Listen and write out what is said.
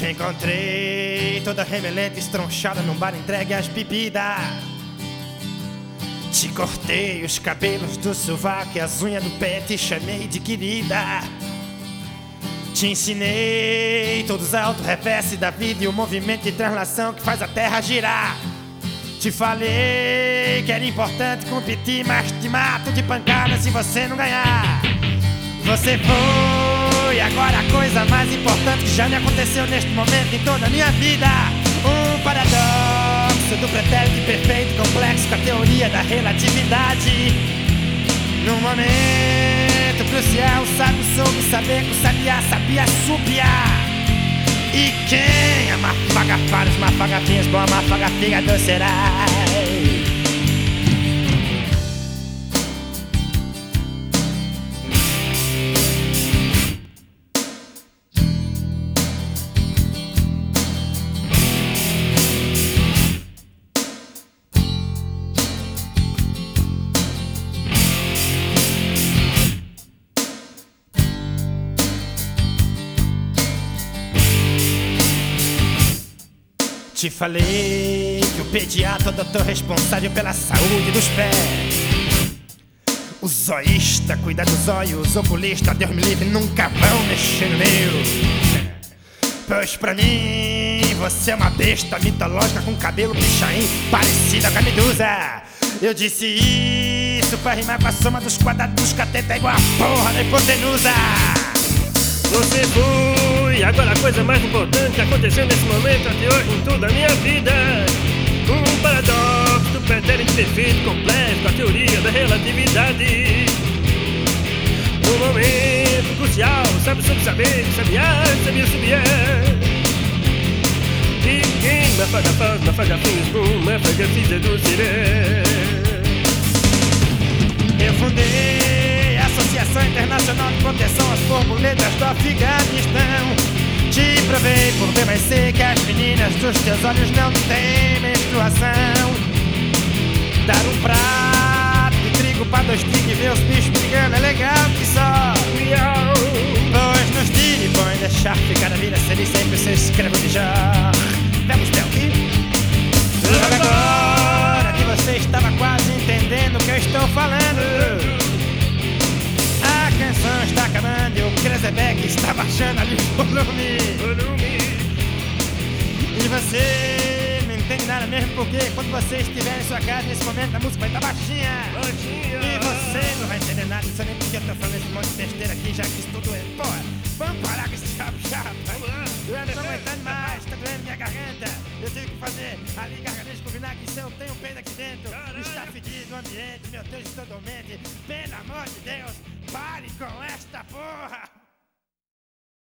Te encontrei toda remelenta, estronchada num bar entregue às bebidas. Te cortei os cabelos do sovaco e as unhas do pé, te chamei de querida. Te ensinei todos os auto-reverse da vida e o movimento de translação que faz a terra girar. Te falei que era importante competir, mas te mato de pancada se você não ganhar. Você foi agora a coisa mais importante que já me aconteceu neste momento em toda a minha vida. Um paradoxo do pretérito perfeito complexo com a teoria da relatividade. Num momento crucial, o sábio soube saber que o sabiá sabia subiar. E quem amafaga faros, mafaga finhas, bom amafaga fígado será. Te falei que o pediatra é o doutor responsável pela saúde dos pés. O zoísta cuida dos olhos, o oculista, Deus me livre, nunca vão mexer no meu. Pois pra mim você é uma besta mitológica com cabelo pichain parecida com a medusa. Eu disse isso pra rimar com a soma dos quadrados dos catetas igual a porra da hipotenusa. Você foi agora a coisa mais importante que aconteceu nesse momento até hoje em toda a minha vida. Um paradoxo do pretérito perfeito complexo com a teoria da relatividade. Um momento crucial, sabe sobre saber, sabia subir. E quem mafaga fins, boom, mafaga fiz seduziré. Eu fundei a Associação Internacional de Proteção às Borboletas do Afeganistão. Te provei por B mais C que as meninas dos teus olhos não têm menstruação. Dar um prato de trigo pra dois tigres e ver os bichos brigando é legal que só. Pois nos tire, põe deixar ficar a vida seria sempre seu escravo de jar. Vamos ver aqui. Agora que você estava quase entendendo o que eu estou falando. A canção está acabando e o Kreuzberg está baixando ali o volume. E você não entende nada mesmo porque quando você estiver em sua casa nesse momento a música vai estar baixinha. E você não vai entender nada, não sei nem porque eu tô falando esse monte de besteira aqui, já que isso tudo é. Pô, vamos parar com esse chapa. Eu não tô aguentando mais, tá doendo minha garganta. Eu tenho que fazer ali gargarejo com vinagre, se eu tenho peido aqui dentro. Está fedido o ambiente, meu Deus, estou dormente. Pelo amor de Deus, pare com esta porra!